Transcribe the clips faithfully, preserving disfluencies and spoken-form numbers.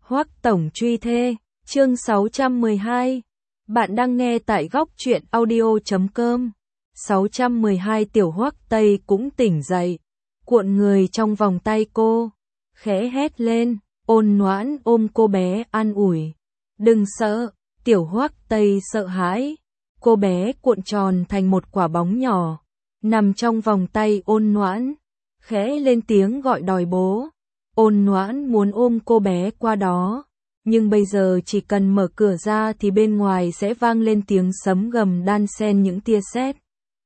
Hoắc Tổng truy thê, chương sáu trăm mười hai. Bạn đang nghe tại góc truyện audio chấm com. sáu trăm mười hai Tiểu Hoắc Tây cũng tỉnh dậy, cuộn người trong vòng tay cô, khẽ hét lên, ôn nhoãn ôm cô bé an ủi. Đừng sợ, Tiểu Hoắc Tây sợ hãi. Cô bé cuộn tròn thành một quả bóng nhỏ, nằm trong vòng tay ôn nhoãn, khẽ lên tiếng gọi đòi bố. Ôn nhoãn muốn ôm cô bé qua đó, nhưng bây giờ chỉ cần mở cửa ra thì bên ngoài sẽ vang lên tiếng sấm gầm đan xen những tia sét.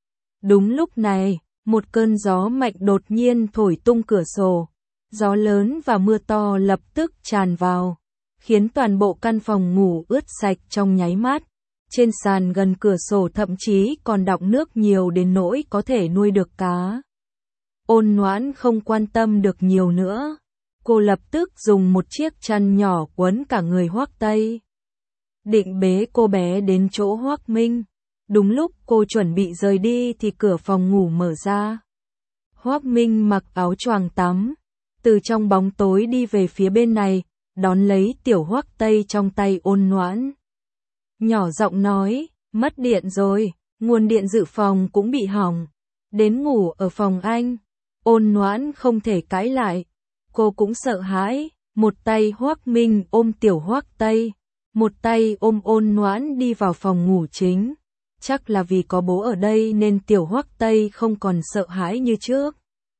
Đúng lúc này, một cơn gió mạnh đột nhiên thổi tung cửa sổ. Gió lớn và mưa to lập tức tràn vào, khiến toàn bộ căn phòng ngủ ướt sạch trong nháy mắt. Trên sàn gần cửa sổ thậm chí còn đọng nước nhiều đến nỗi có thể nuôi được cá. Ôn nhoãn không quan tâm được nhiều nữa. Cô lập tức dùng một chiếc chăn nhỏ quấn cả người Hoắc Tây, định bế cô bé đến chỗ Hoắc Minh. Đúng lúc cô chuẩn bị rời đi thì cửa phòng ngủ mở ra. Hoắc Minh mặc áo choàng tắm, từ trong bóng tối đi về phía bên này, đón lấy Tiểu Hoắc Tây trong tay ôn nhoãn. Nhỏ giọng nói, mất điện rồi, nguồn điện dự phòng cũng bị hỏng, đến ngủ ở phòng anh. Ôn nhoãn không thể cãi lại. Cô cũng sợ hãi, một tay Hoắc Minh ôm Tiểu Hoắc Tây, một tay ôm ôn nhoãn đi vào phòng ngủ chính. Chắc là vì có bố ở đây nên Tiểu Hoắc Tây không còn sợ hãi như trước.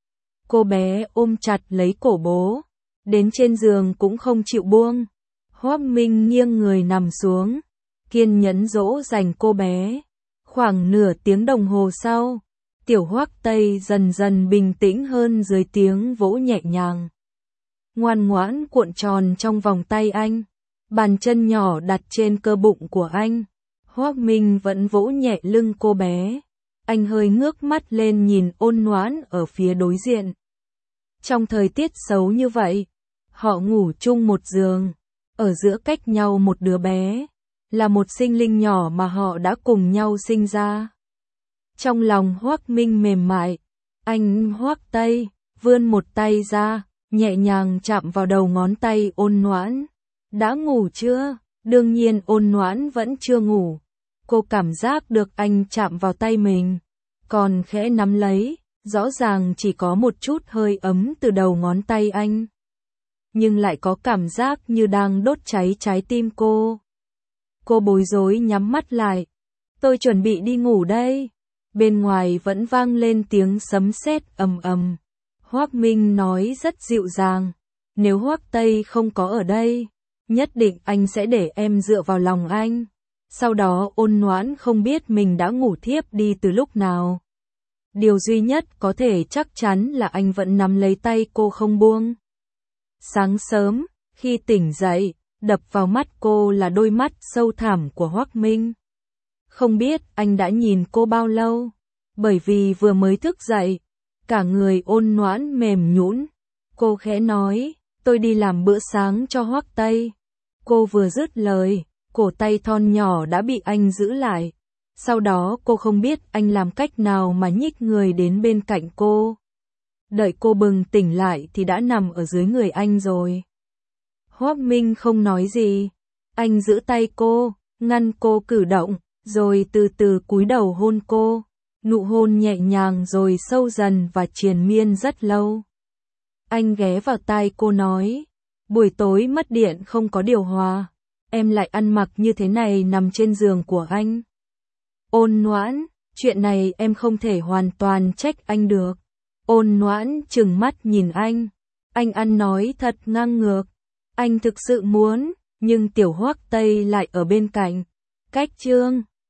Cô bé ôm chặt lấy cổ bố, đến trên giường cũng không chịu buông. Hoắc Minh nghiêng người nằm xuống, kiên nhẫn dỗ dành cô bé. Khoảng nửa tiếng đồng hồ sau, Tiểu Hoắc Tây dần dần bình tĩnh hơn dưới tiếng vỗ nhẹ nhàng. Ngoan ngoãn cuộn tròn trong vòng tay anh, bàn chân nhỏ đặt trên cơ bụng của anh. Hoắc Minh vẫn vỗ nhẹ lưng cô bé. Anh hơi ngước mắt lên nhìn ôn nhoãn ở phía đối diện. Trong thời tiết xấu như vậy, họ ngủ chung một giường, ở giữa cách nhau một đứa bé, là một sinh linh nhỏ mà họ đã cùng nhau sinh ra. Trong lòng Hoắc Minh mềm mại, anh Hoắc Tây vươn một tay ra, nhẹ nhàng chạm vào đầu ngón tay ôn nhoãn. Đã ngủ chưa? Đương nhiên ôn nhoãn vẫn chưa ngủ. Cô cảm giác được anh chạm vào tay mình, còn khẽ nắm lấy, rõ ràng chỉ có một chút hơi ấm từ đầu ngón tay anh, nhưng lại có cảm giác như đang đốt cháy trái tim cô. Cô bối rối nhắm mắt lại. Tôi chuẩn bị đi ngủ đây. Bên ngoài vẫn vang lên tiếng sấm sét ầm ầm. Hoắc Minh nói rất dịu dàng, nếu Hoắc Tây không có ở đây, nhất định anh sẽ để em dựa vào lòng anh. Sau đó ôn nhoãn không biết mình đã ngủ thiếp đi từ lúc nào. Điều duy nhất có thể chắc chắn là anh vẫn nắm lấy tay cô không buông. Sáng sớm, khi tỉnh dậy, đập vào mắt cô là đôi mắt sâu thẳm của Hoắc Minh. Không biết anh đã nhìn cô bao lâu, bởi vì vừa mới thức dậy, cả người ôn nhoãn mềm nhũn. Cô khẽ nói, tôi đi làm bữa sáng cho Hoắc Tây. Cô vừa dứt lời, cổ tay thon nhỏ đã bị anh giữ lại. Sau đó cô không biết anh làm cách nào mà nhích người đến bên cạnh cô. Đợi cô bừng tỉnh lại thì đã nằm ở dưới người anh rồi. Hoắc Minh không nói gì. Anh giữ tay cô, ngăn cô cử động, rồi từ từ cúi đầu hôn cô. Nụ hôn nhẹ nhàng rồi sâu dần và triền miên rất lâu. Anh ghé vào tai cô nói, buổi tối mất điện không có điều hòa, em lại ăn mặc như thế này nằm trên giường của anh. Ôn nhoãn, chuyện này em không thể hoàn toàn trách anh được. Ôn nhoãn trừng mắt nhìn anh. Anh ăn nói thật ngang ngược. Anh thực sự muốn, nhưng Tiểu Hoắc Tây lại ở bên cạnh. Cách chương